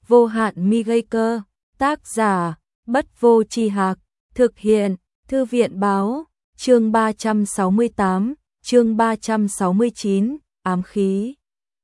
Vô hạn mi gây cơ, tác giả, Bất Vô Tri Hạc, thực hiện, Thư viện Báo, chương 368, chương 369, ám khí.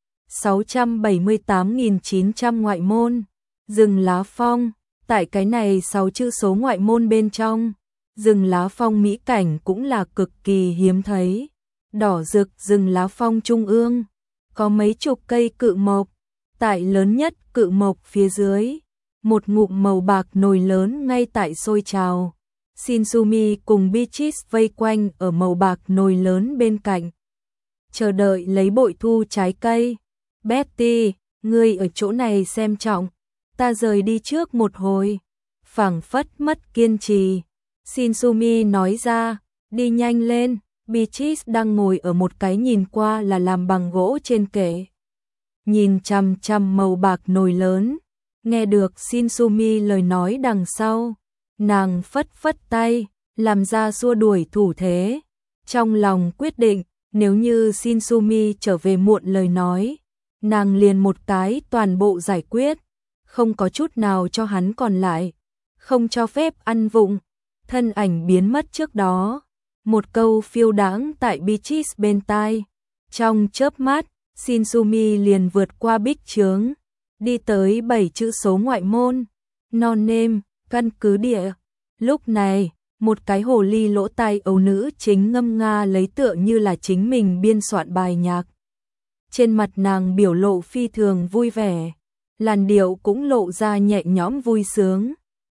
678.900 ngoại môn, rừng lá phong, tại cái này 6 chữ số ngoại môn bên trong, rừng lá phong mỹ cảnh cũng là cực kỳ hiếm thấy. Đỏ rực rừng lá phong trung ương, có mấy chục cây cự mộc, tại lớn nhất cự mộc phía dưới, một ngụm màu bạc nồi lớn ngay tại sôi trào. Shinsumi cùng Beatrice vây quanh ở màu bạc nồi lớn bên cạnh, chờ đợi lấy bội thu trái cây. Betty, ngươi ở chỗ này xem trọng, ta rời đi trước một hồi. Phảng phất mất kiên trì, Shinsumi nói ra, đi nhanh lên. Beatrice đang ngồi ở một cái nhìn qua là làm bằng gỗ trên kệ, nhìn chằm chằm màu bạc nồi lớn. Nghe được Shinsumi lời nói đằng sau, nàng phất phất tay, làm ra xua đuổi thủ thế. Trong lòng quyết định, nếu như Shinsumi trở về muộn lời nói, nàng liền một cái toàn bộ giải quyết, không có chút nào cho hắn còn lại, không cho phép ăn vụng. Thân ảnh biến mất trước đó, một câu phiêu đãng tại Beatrice bên tai. Trong chớp mắt, Shinsumi liền vượt qua bích chướng, đi tới 7 chữ số ngoại môn, non nêm, căn cứ địa. Lúc này, một cái hồ ly lỗ tai ấu nữ chính ngâm nga lấy tựa như là chính mình biên soạn bài nhạc. Trên mặt nàng biểu lộ phi thường vui vẻ, làn điệu cũng lộ ra nhẹ nhõm vui sướng.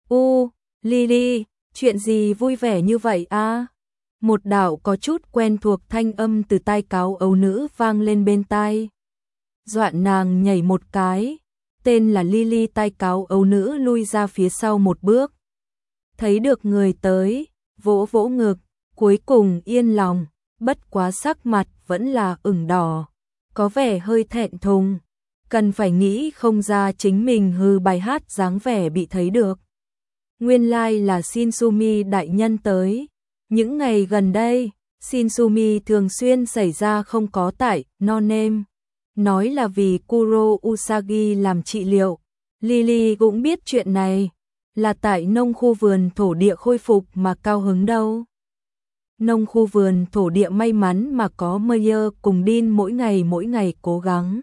Lily, chuyện gì vui vẻ như vậy a? Một đạo có chút quen thuộc thanh âm từ tai cáo ấu nữ vang lên bên tai. Dọa nàng nhảy một cái, tên là Lily tai cáo ấu nữ lui ra phía sau một bước. Thấy được người tới, vỗ vỗ ngực, cuối cùng yên lòng, bất quá sắc mặt vẫn là ửng đỏ, có vẻ hơi thẹn thùng, cần phải nghĩ không ra chính mình hư bài hát dáng vẻ bị thấy được. Nguyên lai là Shinsumi đại nhân tới. Những ngày gần đây, Shinsumi thường xuyên xảy ra không có tại non nêm, nói là vì Kuro Usagi làm trị liệu. Lily cũng biết chuyện này, là tại nông khu vườn thổ địa khôi phục mà cao hứng đâu. Nông khu vườn thổ địa may mắn mà có Meyer cùng Dean mỗi ngày cố gắng,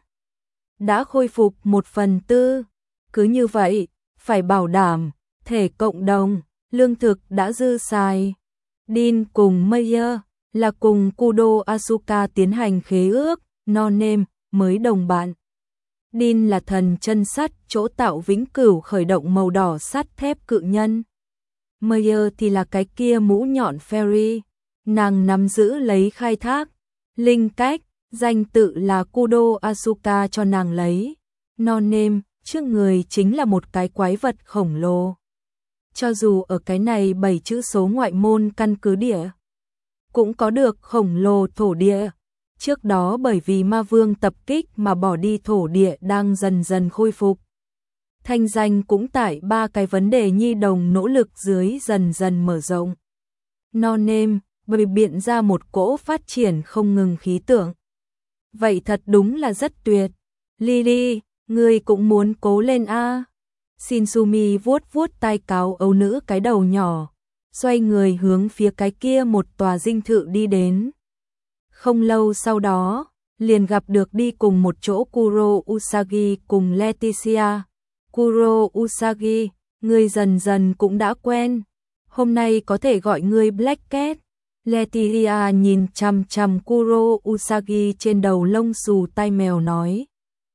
đã khôi phục 1/4. Cứ như vậy, phải bảo đảm thể cộng đồng, lương thực đã dư xài. Dean cùng Meyer là cùng Kudo Asuka tiến hành khế ước, non nêm, mới đồng bạn. Dean là thần chân sắt chỗ tạo vĩnh cửu khởi động màu đỏ sắt thép cự nhân. Meyer thì là cái kia mũ nhọn Fairy, nàng nắm giữ lấy khai thác linh cách, danh tự là Kudo Asuka cho nàng lấy. Non nêm, trước người chính là một cái quái vật khổng lồ. Cho dù ở cái này 7 chữ số ngoại môn căn cứ địa, cũng có được khổng lồ thổ địa. Trước đó bởi vì ma vương tập kích mà bỏ đi thổ địa đang dần dần khôi phục. Thanh danh cũng tại 3 cái vấn đề nhi đồng nỗ lực dưới dần dần mở rộng. Non nêm, bày biện ra một cỗ phát triển không ngừng khí tượng. Vậy thật đúng là rất tuyệt. Lily, ngươi cũng muốn cố lên a. Shinsumi vuốt vuốt tai cáo ấu nữ cái đầu nhỏ, xoay người hướng phía cái kia một tòa dinh thự đi đến. Không lâu sau đó, liền gặp được đi cùng một chỗ Kuro Usagi cùng Leticia. Kuro Usagi, ngươi dần dần cũng đã quen, hôm nay có thể gọi ngươi Black Cat. Leticia nhìn chằm chằm Kuro Usagi trên đầu lông xù tai mèo nói.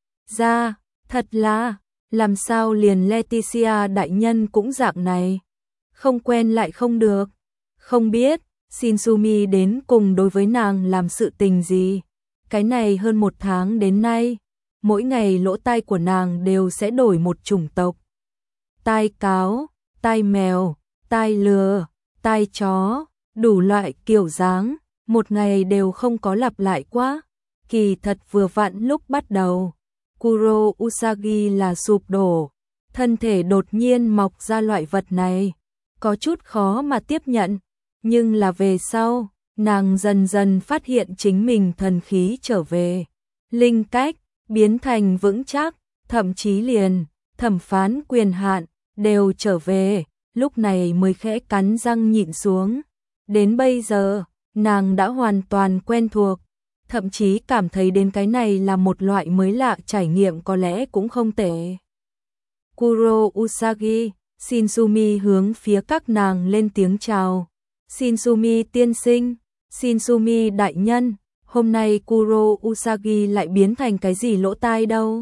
Ra, thật là, làm sao liền Leticia đại nhân cũng dạng này, không quen lại không được. Không biết Shinsumi đến cùng đối với nàng làm sự tình gì. Cái này hơn 1 tháng đến nay, mỗi ngày lỗ tai của nàng đều sẽ đổi một chủng tộc. Tai cáo, tai mèo, tai lừa, tai chó, đủ loại kiểu dáng, một ngày đều không có lặp lại quá. Kỳ thật vừa vặn lúc bắt đầu, Kuro Usagi là sụp đổ, thân thể đột nhiên mọc ra loại vật này, có chút khó mà tiếp nhận. Nhưng là về sau, nàng dần dần phát hiện chính mình thần khí trở về, linh cách biến thành vững chắc, thậm chí liền thẩm phán quyền hạn, đều trở về, lúc này mới khẽ cắn răng nhịn xuống. Đến bây giờ, nàng đã hoàn toàn quen thuộc, thậm chí cảm thấy đến cái này là một loại mới lạ, trải nghiệm có lẽ cũng không tệ. Kuro Usagi, Shinsumi hướng phía các nàng lên tiếng chào. Shinsumi tiên sinh, Shinsumi đại nhân, hôm nay Kuro Usagi lại biến thành cái gì lỗ tai đâu?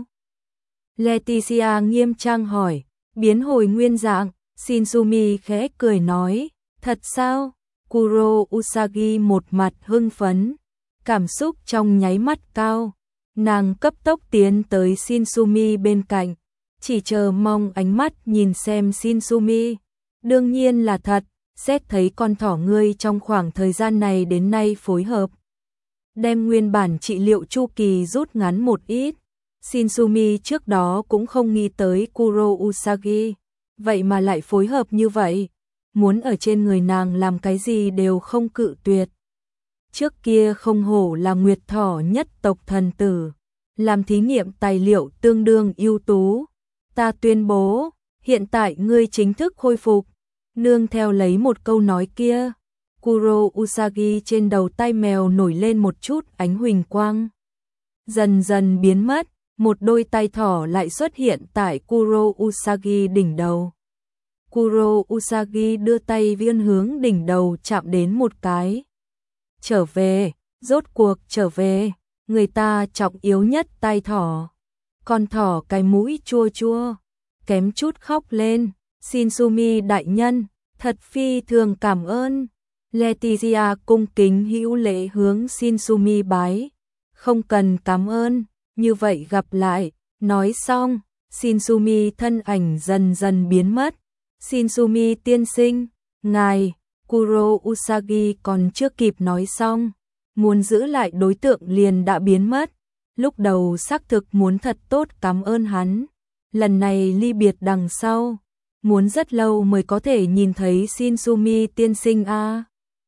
Leticia nghiêm trang hỏi, biến hồi nguyên dạng, Shinsumi khẽ cười nói, thật sao? Kuro Usagi một mặt hưng phấn, cảm xúc trong nháy mắt cao, nàng cấp tốc tiến tới Shinsumi bên cạnh, chỉ chờ mong ánh mắt nhìn xem Shinsumi. Đương nhiên là thật, xét thấy con thỏ ngươi trong khoảng thời gian này đến nay phối hợp, đem nguyên bản trị liệu chu kỳ rút ngắn một ít. Shinsumi trước đó cũng không nghĩ tới Kuro Usagi, vậy mà lại phối hợp như vậy, muốn ở trên người nàng làm cái gì đều không cự tuyệt. Trước kia không hổ là nguyệt thỏ nhất tộc thần tử, làm thí nghiệm tài liệu tương đương ưu tú. Ta tuyên bố, hiện tại ngươi chính thức khôi phục. Nương theo lấy một câu nói kia, Kuro Usagi trên đầu tai mèo nổi lên một chút ánh huỳnh quang. Dần dần biến mất, một đôi tai thỏ lại xuất hiện tại Kuro Usagi đỉnh đầu. Kuro Usagi đưa tay vươn hướng đỉnh đầu chạm đến một cái. Trở về, rốt cuộc trở về, người ta trọng yếu nhất tai thỏ. Con thỏ cái mũi chua chua, kém chút khóc lên. Shinsumi đại nhân, thật phi thường cảm ơn. Leticia cung kính hữu lễ hướng Shinsumi bái. Không cần cảm ơn, như vậy gặp lại. Nói xong, Shinsumi thân ảnh dần dần biến mất. Shinsumi tiên sinh, ngài, Kuro Usagi còn chưa kịp nói xong, muốn giữ lại đối tượng liền đã biến mất. Lúc đầu xác thực muốn thật tốt cảm ơn hắn, lần này ly biệt đằng sau, muốn rất lâu mới có thể nhìn thấy Shinsumi tiên sinh a.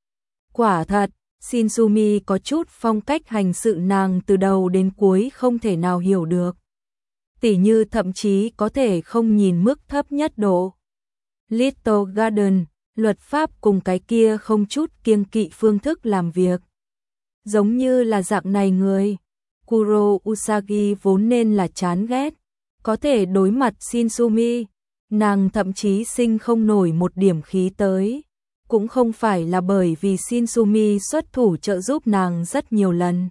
Quả thật, Shinsumi có chút phong cách hành sự nàng từ đầu đến cuối không thể nào hiểu được. Tỉ như thậm chí có thể không nhìn mức thấp nhất độ. Little Garden, luật pháp cùng cái kia không chút kiêng kỵ phương thức làm việc. Giống như là dạng này người, Kuro Usagi vốn nên là chán ghét, có thể đối mặt Shinsumi, nàng thậm chí sinh không nổi một điểm khí tới. Cũng không phải là bởi vì Shinsumi xuất thủ trợ giúp nàng rất nhiều lần,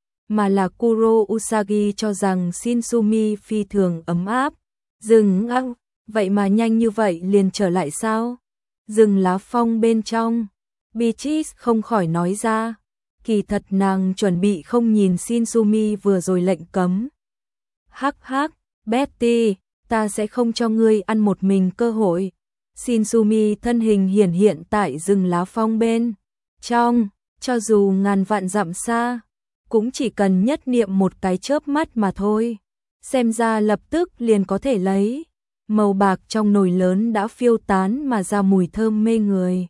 mà là Kuro Usagi cho rằng Shinsumi phi thường ấm áp. Rừng ăng, vậy mà nhanh như vậy liền trở lại sao? Rừng lá phong bên trong, Beatrice không khỏi nói ra, kỳ thật nàng chuẩn bị không nhìn Shinsumi vừa rồi lệnh cấm. Hắc hắc, Betty, ta sẽ không cho ngươi ăn một mình cơ hội. Shinsumi thân hình hiển hiện tại rừng lá phong bên trong, cho dù ngàn vạn dặm xa, cũng chỉ cần nhất niệm một cái chớp mắt mà thôi. Xem ra lập tức liền có thể lấy. Màu bạc trong nồi lớn đã phiêu tán mà ra mùi thơm mê người.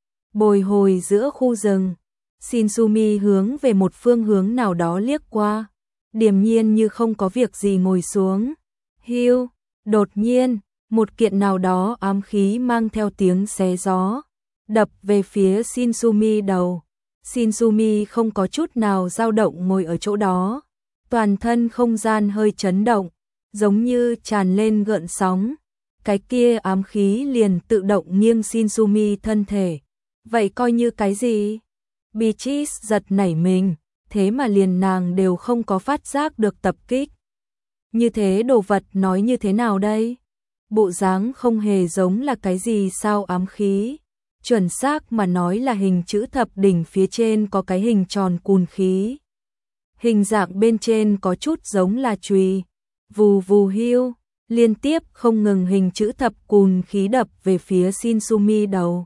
Bồi hồi giữa khu rừng, Shinsumi hướng về một phương hướng nào đó liếc qua, điềm nhiên như không có việc gì ngồi xuống. Hiu, đột nhiên, một kiện nào đó ám khí mang theo tiếng xé gió, đập về phía Shinsumi đầu. Shinsumi không có chút nào dao động ngồi ở chỗ đó, toàn thân không gian hơi chấn động, giống như tràn lên gợn sóng. Cái kia ám khí liền tự động nghiêng Shinsumi thân thể. Vậy coi như cái gì? Beatrice giật nảy mình, thế mà liền nàng đều không có phát giác được tập kích. Như thế đồ vật nói như thế nào đây? Bộ dáng không hề giống là cái gì sao ám khí. Chuẩn xác mà nói là hình chữ thập đỉnh phía trên có cái hình tròn cùn khí. Hình dạng bên trên có chút giống là chùy. Vù vù hiu, liên tiếp không ngừng hình chữ thập cùn khí đập về phía Shinsumi đầu.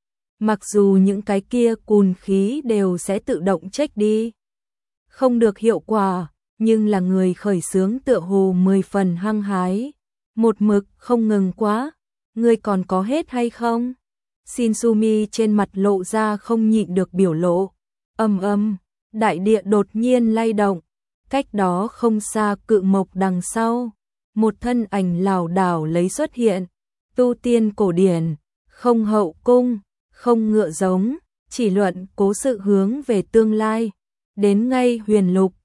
Mặc dù những cái kia cùn khí đều sẽ tự động check đi, không được hiệu quả, nhưng là người khởi xướng tựa hồ 10 phần hăng hái. Một mực không ngừng quá, ngươi còn có hết hay không? Shinsumi trên mặt lộ ra không nhịn được biểu lộ. Đại địa đột nhiên lay động, cách đó không xa cự mộc đằng sau, một thân ảnh lảo đảo lấy xuất hiện, tu tiên cổ điển, không hậu cung, không ngựa giống, chỉ luận cố sự hướng về tương lai, đến ngay huyền lục,